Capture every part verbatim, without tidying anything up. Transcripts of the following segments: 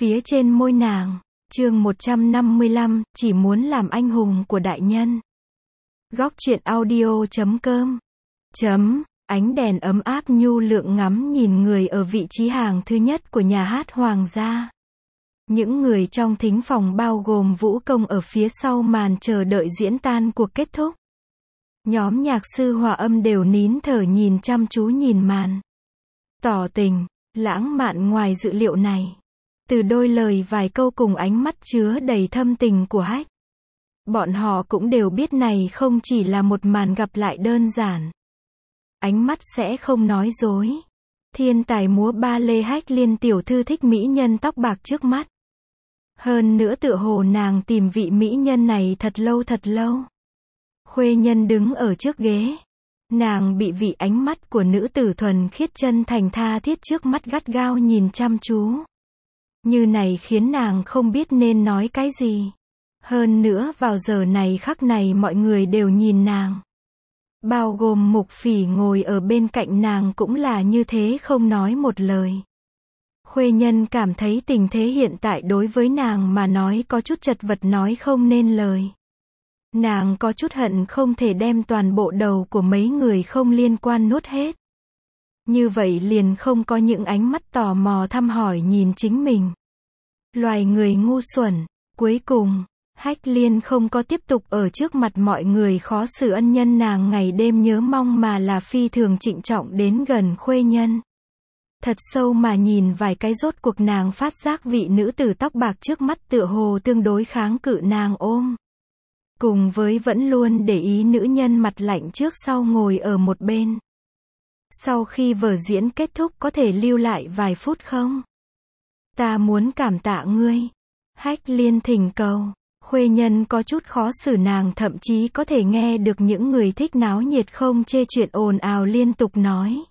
phía trên môi nàng. Chương một trăm năm mươi lăm, chỉ muốn làm anh hùng của đại nhân. Góc truyện audio chấm com. Chấm, ánh đèn ấm áp nhu lượng ngắm nhìn người ở vị trí hàng thứ nhất của nhà hát hoàng gia. Những người trong thính phòng bao gồm vũ công ở phía sau màn chờ đợi diễn tan cuộc kết thúc. Nhóm nhạc sư hòa âm đều nín thở nhìn chăm chú nhìn màn. Tỏ tình, lãng mạn ngoài dự liệu này. Từ đôi lời vài câu cùng ánh mắt chứa đầy thâm tình của Hách. Bọn họ cũng đều biết này không chỉ là một màn gặp lại đơn giản. Ánh mắt sẽ không nói dối. Thiên tài múa ba lê Hách Liên tiểu thư thích mỹ nhân tóc bạc trước mắt. Hơn nữa tựa hồ nàng tìm vị mỹ nhân này thật lâu thật lâu. Khuê nhân đứng ở trước ghế. Nàng bị vị ánh mắt của nữ tử thuần khiết chân thành tha thiết trước mắt gắt gao nhìn chăm chú. Như này khiến nàng không biết nên nói cái gì. Hơn nữa vào giờ này khắc này mọi người đều nhìn nàng. Bao gồm Mục Phỉ ngồi ở bên cạnh nàng cũng là như thế không nói một lời. Khuê nhân cảm thấy tình thế hiện tại đối với nàng mà nói có chút chật vật nói không nên lời. Nàng có chút hận không thể đem toàn bộ đầu của mấy người không liên quan nuốt hết. Như vậy liền không có những ánh mắt tò mò thăm hỏi nhìn chính mình. Loài người ngu xuẩn. Cuối cùng, Hách Liên không có tiếp tục ở trước mặt mọi người khó xử ân nhân nàng ngày đêm nhớ mong mà là phi thường trịnh trọng đến gần khuê nhân. Thật sâu mà nhìn vài cái rốt cuộc nàng phát giác vị nữ tử tóc bạc trước mắt tựa hồ tương đối kháng cự nàng ôm. Cùng với vẫn luôn để ý nữ nhân mặt lạnh trước sau ngồi ở một bên. Sau khi vở diễn kết thúc có thể lưu lại vài phút không? Ta muốn cảm tạ ngươi. Hách Liên thỉnh cầu. Khuê nhân có chút khó xử nàng thậm chí có thể nghe được những người thích náo nhiệt không chê chuyện ồn ào liên tục nói.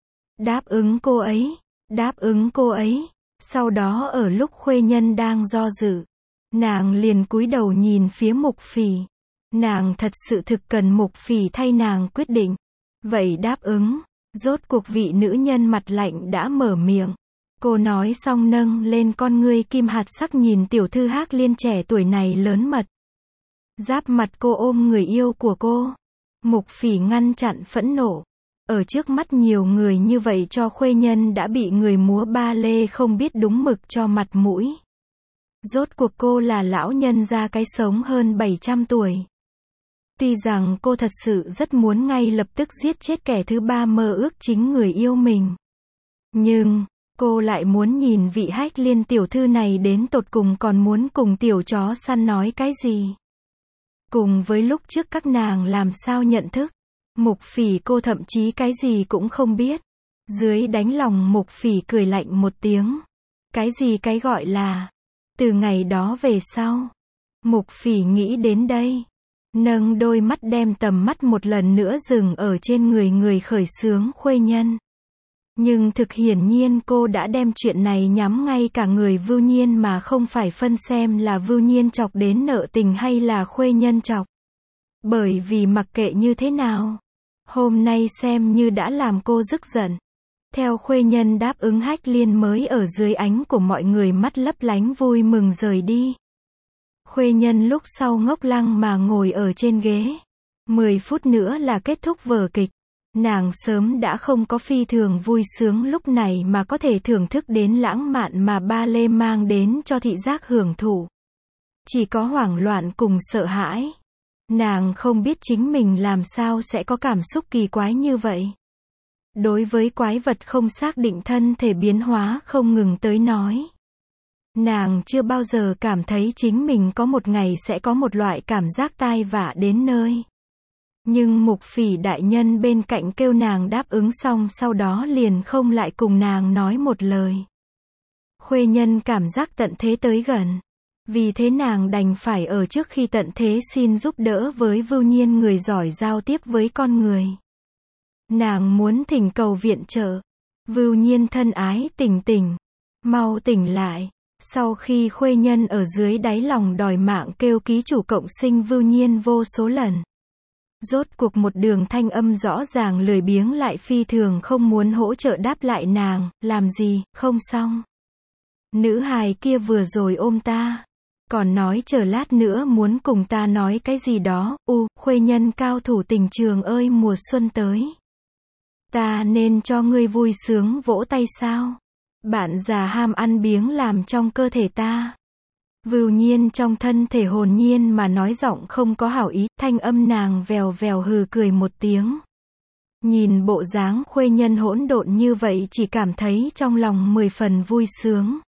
Đáp ứng cô ấy. Đáp ứng cô ấy. Sau đó ở lúc khuê nhân đang do dự. Nàng liền cúi đầu nhìn phía Mục Phỉ. Nàng thật sự thực cần Mục Phỉ thay nàng quyết định. Vậy đáp ứng. Rốt cuộc vị nữ nhân mặt lạnh đã mở miệng. Cô nói xong nâng lên con ngươi kim hạt sắc nhìn tiểu thư Hách Liên trẻ tuổi này lớn mật. Giáp mặt cô ôm người yêu của cô. Mục Phỉ ngăn chặn phẫn nộ. Ở trước mắt nhiều người như vậy cho khuê nhân đã bị người múa ba lê không biết đúng mực cho mặt mũi. Rốt cuộc cô là lão nhân ra cái sống hơn bảy trăm tuổi. Tuy rằng cô thật sự rất muốn ngay lập tức giết chết kẻ thứ ba mơ ước chính người yêu mình. Nhưng, cô lại muốn nhìn vị Hách Liên tiểu thư này đến tột cùng còn muốn cùng tiểu chó săn nói cái gì. Cùng với lúc trước các nàng làm sao nhận thức. Mục Phỉ cô thậm chí cái gì cũng không biết. Dưới đánh lòng Mục Phỉ cười lạnh một tiếng. Cái gì cái gọi là. Từ ngày đó về sau. Mục Phỉ nghĩ đến đây. Nâng đôi mắt đem tầm mắt một lần nữa dừng ở trên người người khởi xướng khuê nhân. Nhưng thực hiển nhiên cô đã đem chuyện này nhắm ngay cả người Vưu Nhiên mà không phải phân xem là Vưu Nhiên chọc đến nợ tình hay là khuê nhân chọc. Bởi vì mặc kệ như thế nào, hôm nay xem như đã làm cô rức giận. Theo khuê nhân đáp ứng Hách Liên mới ở dưới ánh của mọi người mắt lấp lánh vui mừng rời đi. Khuê nhân lúc sau ngốc lăng mà ngồi ở trên ghế. Mười phút nữa là kết thúc vở kịch. Nàng sớm đã không có phi thường vui sướng lúc này mà có thể thưởng thức đến lãng mạn mà ba lê mang đến cho thị giác hưởng thụ. Chỉ có hoảng loạn cùng sợ hãi. Nàng không biết chính mình làm sao sẽ có cảm xúc kỳ quái như vậy. Đối với quái vật không xác định thân thể biến hóa không ngừng tới nói. Nàng chưa bao giờ cảm thấy chính mình có một ngày sẽ có một loại cảm giác tai vạ đến nơi. Nhưng Mục Phỉ đại nhân bên cạnh kêu nàng đáp ứng xong sau đó liền không lại cùng nàng nói một lời. Khuê nhân cảm giác tận thế tới gần. Vì thế nàng đành phải ở trước khi tận thế xin giúp đỡ với Vưu Nhiên người giỏi giao tiếp với con người. Nàng muốn thỉnh cầu viện trợ. Vưu Nhiên thân ái tỉnh tỉnh. Mau tỉnh lại. Sau khi khuê nhân ở dưới đáy lòng đòi mạng kêu ký chủ cộng sinh Vưu Nhiên vô số lần. Rốt cuộc một đường thanh âm rõ ràng lười biếng lại phi thường không muốn hỗ trợ đáp lại nàng, làm gì, không xong. Nữ hài kia vừa rồi ôm ta, còn nói chờ lát nữa muốn cùng ta nói cái gì đó, u, khuê nhân cao thủ tình trường ơi mùa xuân tới. Ta nên cho ngươi vui sướng vỗ tay sao? Bạn già ham ăn biếng làm trong cơ thể ta. Vưu Nhiên trong thân thể hồn nhiên mà nói giọng không có hảo ý, thanh âm nàng vèo vèo hừ cười một tiếng. Nhìn bộ dáng khuê nhân hỗn độn như vậy chỉ cảm thấy trong lòng mười phần vui sướng.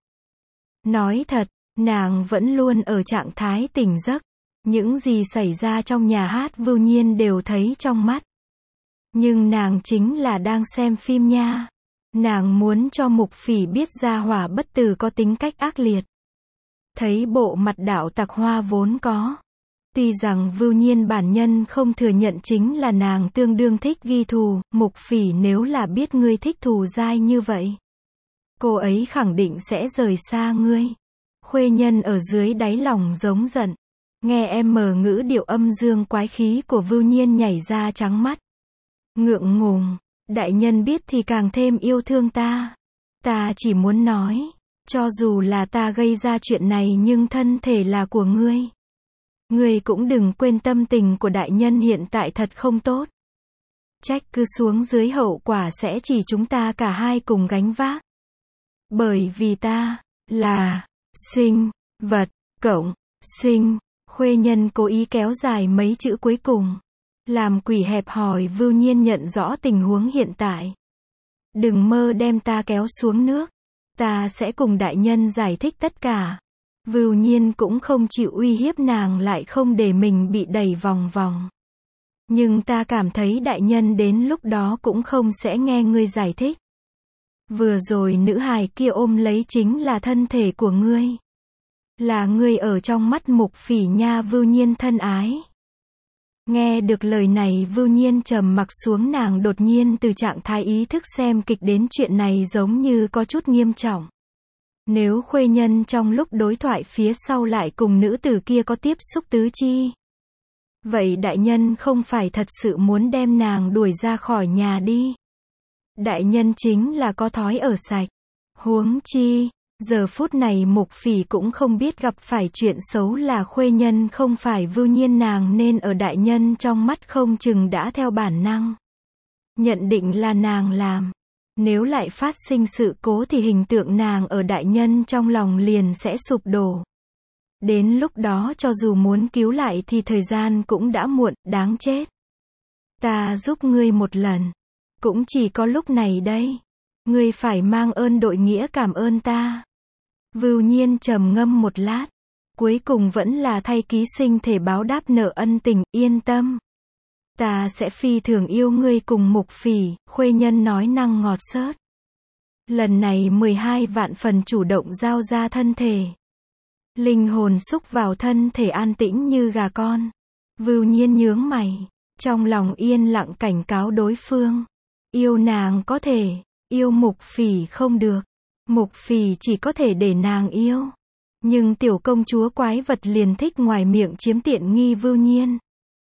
Nói thật, nàng vẫn luôn ở trạng thái tỉnh giấc. Những gì xảy ra trong nhà hát Vưu Nhiên đều thấy trong mắt. Nhưng nàng chính là đang xem phim nha. Nàng muốn cho Mục Phỉ biết gia hỏa bất tử có tính cách ác liệt. Thấy bộ mặt đạo tặc hoa vốn có. Tuy rằng Vưu Nhiên bản nhân không thừa nhận chính là nàng tương đương thích ghi thù, Mục Phỉ nếu là biết ngươi thích thù dai như vậy. Cô ấy khẳng định sẽ rời xa ngươi. Khuê nhân ở dưới đáy lòng giống giận. Nghe em mờ ngữ điệu âm dương quái khí của Vưu Nhiên nhảy ra trắng mắt. Ngượng ngùng, đại nhân biết thì càng thêm yêu thương ta. Ta chỉ muốn nói, cho dù là ta gây ra chuyện này nhưng thân thể là của ngươi. Ngươi cũng đừng quên tâm tình của đại nhân hiện tại thật không tốt. Trách cứ xuống dưới hậu quả sẽ chỉ chúng ta cả hai cùng gánh vác. Bởi vì ta, là, sinh, vật, cộng, sinh, khuê nhân cố ý kéo dài mấy chữ cuối cùng. Làm quỷ hẹp hòi Vưu Nhiên nhận rõ tình huống hiện tại. Đừng mơ đem ta kéo xuống nước. Ta sẽ cùng đại nhân giải thích tất cả. Vưu Nhiên cũng không chịu uy hiếp nàng lại không để mình bị đẩy vòng vòng. Nhưng ta cảm thấy đại nhân đến lúc đó cũng không sẽ nghe ngươi giải thích. Vừa rồi nữ hài kia ôm lấy chính là thân thể của ngươi. Là ngươi ở trong mắt Mục Phỉ nha Vưu Nhiên thân ái. Nghe được lời này Vưu Nhiên trầm mặc xuống nàng đột nhiên từ trạng thái ý thức xem kịch đến chuyện này giống như có chút nghiêm trọng. Nếu khuê nhân trong lúc đối thoại phía sau lại cùng nữ tử kia có tiếp xúc tứ chi. Vậy đại nhân không phải thật sự muốn đem nàng đuổi ra khỏi nhà đi. Đại nhân chính là có thói ở sạch. Huống chi, giờ phút này Mục Phỉ cũng không biết gặp phải chuyện xấu là khuê nhân không phải Vưu Nhiên nàng nên ở đại nhân trong mắt không chừng đã theo bản năng. Nhận định là nàng làm. Nếu lại phát sinh sự cố thì hình tượng nàng ở đại nhân trong lòng liền sẽ sụp đổ. Đến lúc đó cho dù muốn cứu lại thì thời gian cũng đã muộn, đáng chết. Ta giúp ngươi một lần. Cũng chỉ có lúc này đây. Ngươi phải mang ơn đội nghĩa cảm ơn ta. Vưu Nhiên trầm ngâm một lát. Cuối cùng vẫn là thay ký sinh thể báo đáp nợ ân tình, yên tâm. Ta sẽ phi thường yêu ngươi cùng Mục Phỉ, khuê nhân nói năng ngọt xớt. Lần này mười hai vạn phần chủ động giao ra thân thể. Linh hồn xúc vào thân thể an tĩnh như gà con. Vưu Nhiên nhướng mày. Trong lòng yên lặng cảnh cáo đối phương. Yêu nàng có thể, yêu Mục Phỉ không được. Mục Phỉ chỉ có thể để nàng yêu. Nhưng tiểu công chúa quái vật liền thích ngoài miệng chiếm tiện nghi Vưu Nhiên.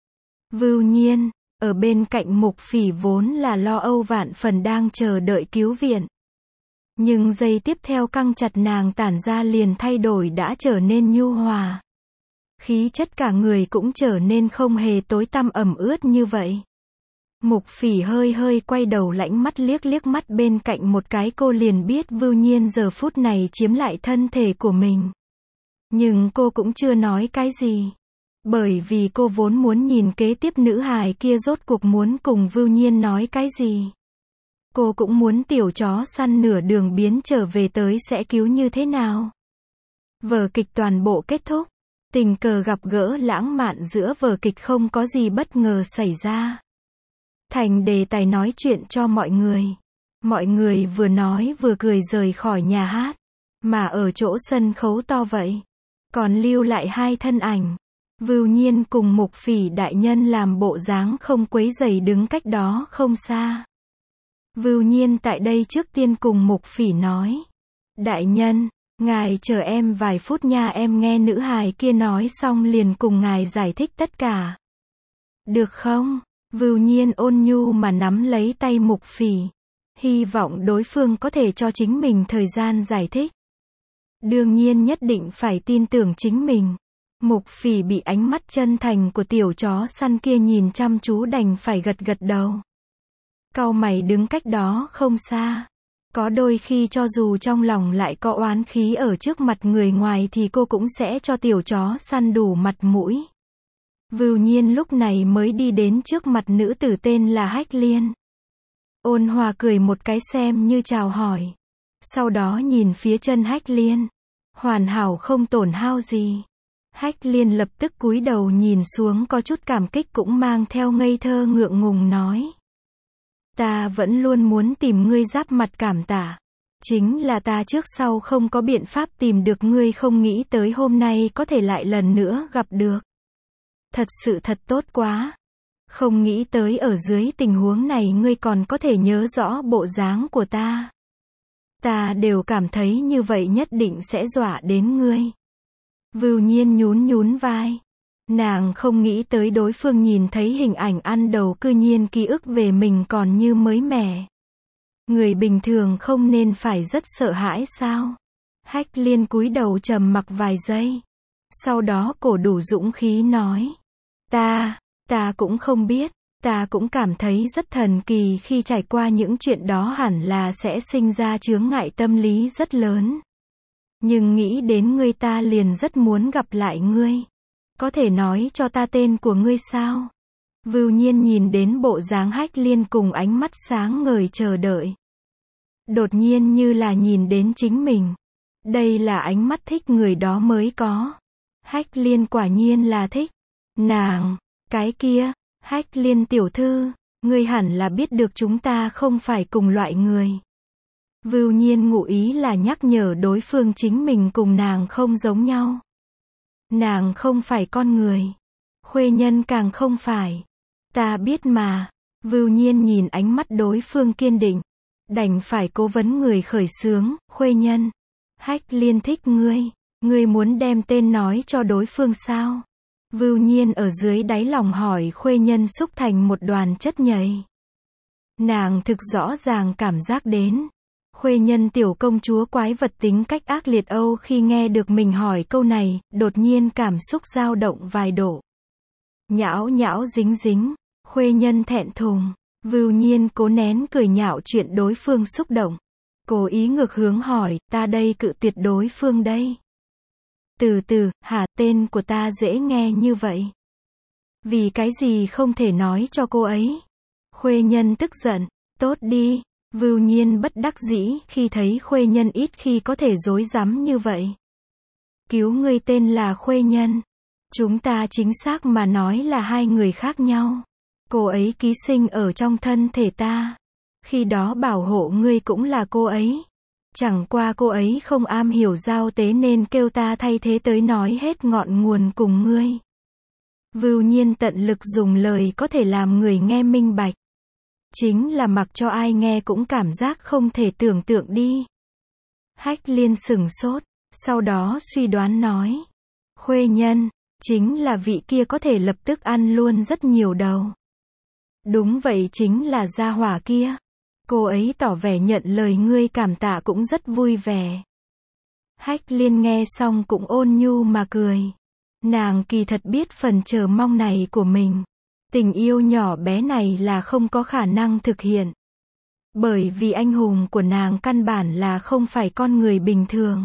Vưu Nhiên, ở bên cạnh Mục Phỉ vốn là lo âu vạn phần đang chờ đợi cứu viện. Nhưng giây tiếp theo căng chặt nàng tản ra liền thay đổi đã trở nên nhu hòa. Khí chất cả người cũng trở nên không hề tối tăm ẩm ướt như vậy. Mục Phỉ hơi hơi quay đầu lãnh mắt liếc liếc mắt bên cạnh một cái cô liền biết Vưu Nhiên giờ phút này chiếm lại thân thể của mình. Nhưng cô cũng chưa nói cái gì. Bởi vì cô vốn muốn nhìn kế tiếp nữ hài kia rốt cuộc muốn cùng Vưu Nhiên nói cái gì. Cô cũng muốn tiểu chó săn nửa đường biến trở về tới sẽ cứu như thế nào. Vở kịch toàn bộ kết thúc. Tình cờ gặp gỡ lãng mạn giữa vở kịch không có gì bất ngờ xảy ra. Thành đề tài nói chuyện cho mọi người. Mọi người vừa nói vừa cười rời khỏi nhà hát. Mà ở chỗ sân khấu to vậy. Còn lưu lại hai thân ảnh. Vưu Nhiên cùng Mục Phỉ đại nhân làm bộ dáng không quấy rầy đứng cách đó không xa. Vưu Nhiên tại đây trước tiên cùng Mục Phỉ nói. Đại nhân, ngài chờ em vài phút nha em nghe nữ hài kia nói xong liền cùng ngài giải thích tất cả. Được không? Vưu Nhiên ôn nhu mà nắm lấy tay Mục Phỉ. Hy vọng đối phương có thể cho chính mình thời gian giải thích. Đương nhiên nhất định phải tin tưởng chính mình. Mục Phỉ bị ánh mắt chân thành của tiểu chó săn kia nhìn chăm chú đành phải gật gật đầu. Cau mày đứng cách đó không xa. Có đôi khi cho dù trong lòng lại có oán khí ở trước mặt người ngoài thì cô cũng sẽ cho tiểu chó săn đủ mặt mũi. Vưu Nhiên lúc này mới đi đến trước mặt nữ tử tên là Hách Liên. Ôn hòa cười một cái xem như chào hỏi. Sau đó nhìn phía chân Hách Liên. Hoàn hảo không tổn hao gì. Hách Liên lập tức cúi đầu nhìn xuống có chút cảm kích cũng mang theo ngây thơ ngượng ngùng nói. Ta vẫn luôn muốn tìm ngươi giáp mặt cảm tạ. Chính là ta trước sau không có biện pháp tìm được ngươi, không nghĩ tới hôm nay có thể lại lần nữa gặp được. Thật sự thật tốt quá. Không nghĩ tới ở dưới tình huống này ngươi còn có thể nhớ rõ bộ dáng của ta. Ta đều cảm thấy như vậy nhất định sẽ dọa đến ngươi. Vưu Nhiên nhún nhún vai. Nàng không nghĩ tới đối phương nhìn thấy hình ảnh ăn đầu cư nhiên ký ức về mình còn như mới mẻ. Người bình thường không nên phải rất sợ hãi sao? Hách Liên cúi đầu trầm mặc vài giây. Sau đó cổ đủ dũng khí nói. Ta, ta cũng không biết. Ta cũng cảm thấy rất thần kỳ khi trải qua những chuyện đó hẳn là sẽ sinh ra chướng ngại tâm lý rất lớn. Nhưng nghĩ đến ngươi ta liền rất muốn gặp lại ngươi. Có thể nói cho ta tên của ngươi sao? Vưu Nhiên nhìn đến bộ dáng Hách Liên cùng ánh mắt sáng ngời chờ đợi. Đột nhiên như là nhìn đến chính mình. Đây là ánh mắt thích người đó mới có. Hách Liên quả nhiên là thích. Nàng, cái kia, Hách Liên tiểu thư, ngươi hẳn là biết được chúng ta không phải cùng loại người. Vưu Nhiên ngụ ý là nhắc nhở đối phương chính mình cùng nàng không giống nhau. Nàng không phải con người. Khuê Nhân càng không phải. Ta biết mà. Vưu Nhiên nhìn ánh mắt đối phương kiên định. Đành phải cố vấn người khởi xướng, Khuê Nhân. Hách Liên thích ngươi. Ngươi muốn đem tên nói cho đối phương sao? Vưu Nhiên ở dưới đáy lòng hỏi Khuê Nhân xúc thành một đoàn chất nhầy. Nàng thực rõ ràng cảm giác đến. Khuê Nhân tiểu công chúa quái vật tính cách ác liệt Âu khi nghe được mình hỏi câu này, đột nhiên cảm xúc dao động vài độ. Nhão nhão dính dính, Khuê Nhân thẹn thùng, Vưu Nhiên cố nén cười nhạo chuyện đối phương xúc động. Cố ý ngược hướng hỏi, ta đây cự tuyệt đối phương đây. Từ từ, hả, tên của ta dễ nghe như vậy. Vì cái gì không thể nói cho cô ấy? Khuê Nhân tức giận, tốt đi. Vưu Nhiên bất đắc dĩ khi thấy Khuê Nhân ít khi có thể dối rắm như vậy. Cứu ngươi tên là Khuê Nhân. Chúng ta chính xác mà nói là hai người khác nhau. Cô ấy ký sinh ở trong thân thể ta. Khi đó bảo hộ ngươi cũng là cô ấy. Chẳng qua cô ấy không am hiểu giao tế nên kêu ta thay thế tới nói hết ngọn nguồn cùng ngươi. Vưu Nhiên tận lực dùng lời có thể làm người nghe minh bạch. Chính là mặc cho ai nghe cũng cảm giác không thể tưởng tượng đi. Hách Liên sửng sốt, sau đó suy đoán nói. Khuê Nhân, chính là vị kia có thể lập tức ăn luôn rất nhiều đầu. Đúng vậy, chính là gia hỏa kia. Cô ấy tỏ vẻ nhận lời ngươi cảm tạ cũng rất vui vẻ. Hách Liên nghe xong cũng ôn nhu mà cười. Nàng kỳ thật biết phần chờ mong này của mình. Tình yêu nhỏ bé này là không có khả năng thực hiện. Bởi vì anh hùng của nàng căn bản là không phải con người bình thường.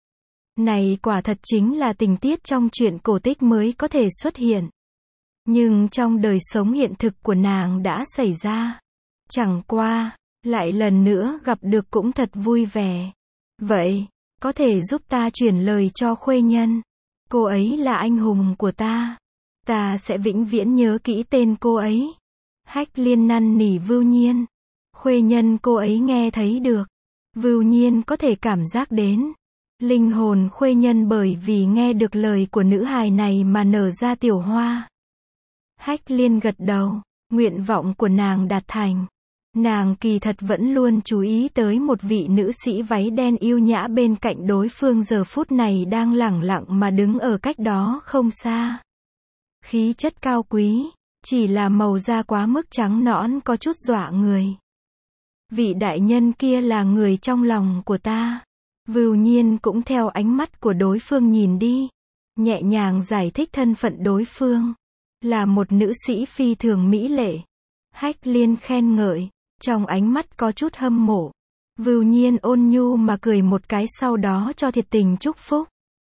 Này quả thật chính là tình tiết trong truyện cổ tích mới có thể xuất hiện. Nhưng trong đời sống hiện thực của nàng đã xảy ra. Chẳng qua, lại lần nữa gặp được cũng thật vui vẻ. Vậy, có thể giúp ta chuyển lời cho Khuê Nhân. Cô ấy là anh hùng của ta. Ta sẽ vĩnh viễn nhớ kỹ tên cô ấy. Hách Liên năn nỉ Vưu Nhiên. Khuê Nhân cô ấy nghe thấy được. Vưu Nhiên có thể cảm giác đến. Linh hồn Khuê Nhân bởi vì nghe được lời của nữ hài này mà nở ra tiểu hoa. Hách Liên gật đầu. Nguyện vọng của nàng đạt thành. Nàng kỳ thật vẫn luôn chú ý tới một vị nữ sĩ váy đen yêu nhã bên cạnh đối phương giờ phút này đang lẳng lặng mà đứng ở cách đó không xa. Khí chất cao quý, chỉ là màu da quá mức trắng nõn có chút dọa người. Vị đại nhân kia là người trong lòng của ta. Vưu Nhiên cũng theo ánh mắt của đối phương nhìn đi. Nhẹ nhàng giải thích thân phận đối phương. Là một nữ sĩ phi thường mỹ lệ. Hách Liên khen ngợi. Trong ánh mắt có chút hâm mộ. Vưu Nhiên ôn nhu mà cười một cái, sau đó cho thiệt tình chúc phúc.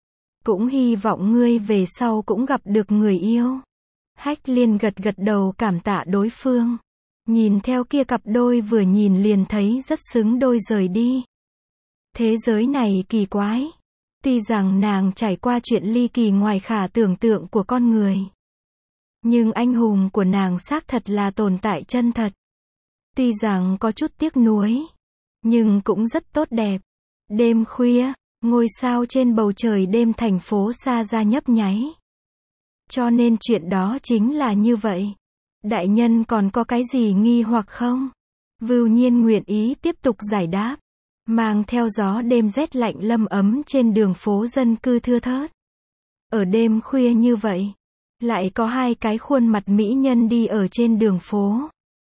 Cũng hy vọng ngươi về sau cũng gặp được người yêu. Hách Liên gật gật đầu cảm tạ đối phương. Nhìn theo kia cặp đôi vừa nhìn liền thấy rất xứng đôi rời đi. Thế giới này kỳ quái. Tuy rằng nàng trải qua chuyện ly kỳ ngoài khả tưởng tượng của con người. Nhưng anh hùng của nàng xác thật là tồn tại chân thật. Tuy rằng có chút tiếc nuối. Nhưng cũng rất tốt đẹp. Đêm khuya, ngôi sao trên bầu trời đêm thành phố xa ra nhấp nháy. Cho nên chuyện đó chính là như vậy. Đại nhân còn có cái gì nghi hoặc không? Vưu Nhiên nguyện ý tiếp tục giải đáp. Mang theo gió đêm rét lạnh lâm ấm trên đường phố dân cư thưa thớt. Ở đêm khuya như vậy, lại có hai cái khuôn mặt mỹ nhân đi ở trên đường phố.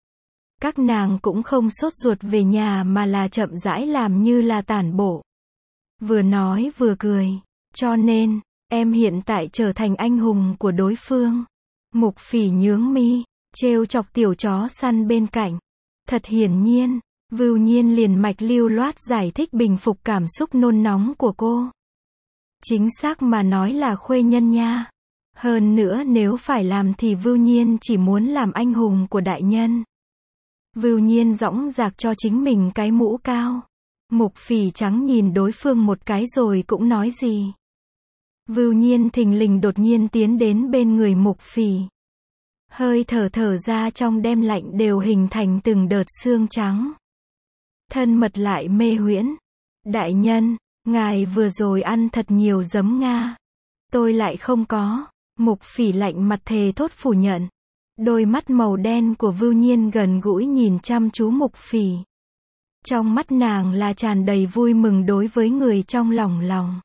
Các nàng cũng không sốt ruột về nhà mà là chậm rãi làm như là tản bộ. Vừa nói vừa cười. Cho nên, em hiện tại trở thành anh hùng của đối phương. Mục Phỉ nhướng mi, trêu chọc tiểu chó săn bên cạnh. Thật hiển nhiên, Vưu Nhiên liền mạch lưu loát giải thích bình phục cảm xúc nôn nóng của cô. Chính xác mà nói là khuê nhân nha. Hơn nữa nếu phải làm thì Vưu Nhiên chỉ muốn làm anh hùng của đại nhân. Vưu Nhiên dõng dạc cho chính mình cái mũ cao. Mục Phỉ trắng nhìn đối phương một cái rồi cũng nói gì. Vưu Nhiên thình lình đột nhiên tiến đến bên người Mục Phỉ. Hơi thở thở ra trong đêm lạnh đều hình thành từng đợt xương trắng. Thân mật lại mê huyễn. Đại nhân, ngài vừa rồi ăn thật nhiều giấm Nga. Tôi lại không có. Mục Phỉ lạnh mặt thề thốt phủ nhận. Đôi mắt màu đen của Vưu Nhiên gần gũi nhìn chăm chú Mục Phỉ. Trong mắt nàng là tràn đầy vui mừng đối với người trong lòng lòng.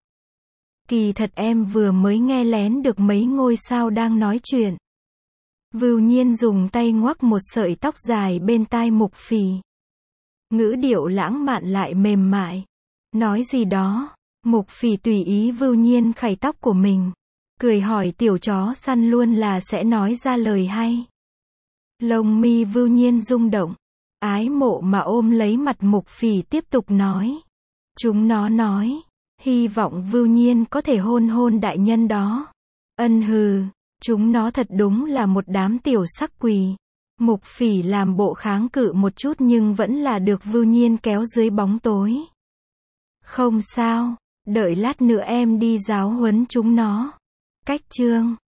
Kỳ thật em vừa mới nghe lén được mấy ngôi sao đang nói chuyện. Vưu Nhiên dùng tay ngoắc một sợi tóc dài bên tai Mục Phỉ. Ngữ điệu lãng mạn lại mềm mại. Nói gì đó. Mục Phỉ tùy ý Vưu Nhiên khẩy tóc của mình. Cười hỏi tiểu chó săn luôn là sẽ nói ra lời hay. Lông mi Vưu Nhiên rung động. Ái mộ mà ôm lấy mặt Mục Phỉ tiếp tục nói. Chúng nó nói. Hy vọng Vưu Nhiên có thể hôn hôn đại nhân đó. Ân hừ. Chúng nó thật đúng là một đám tiểu sắc quỷ. Mục Phỉ làm bộ kháng cự một chút nhưng vẫn là được Vưu Nhiên kéo dưới bóng tối. Không sao. Đợi lát nữa em đi giáo huấn chúng nó. Cách chương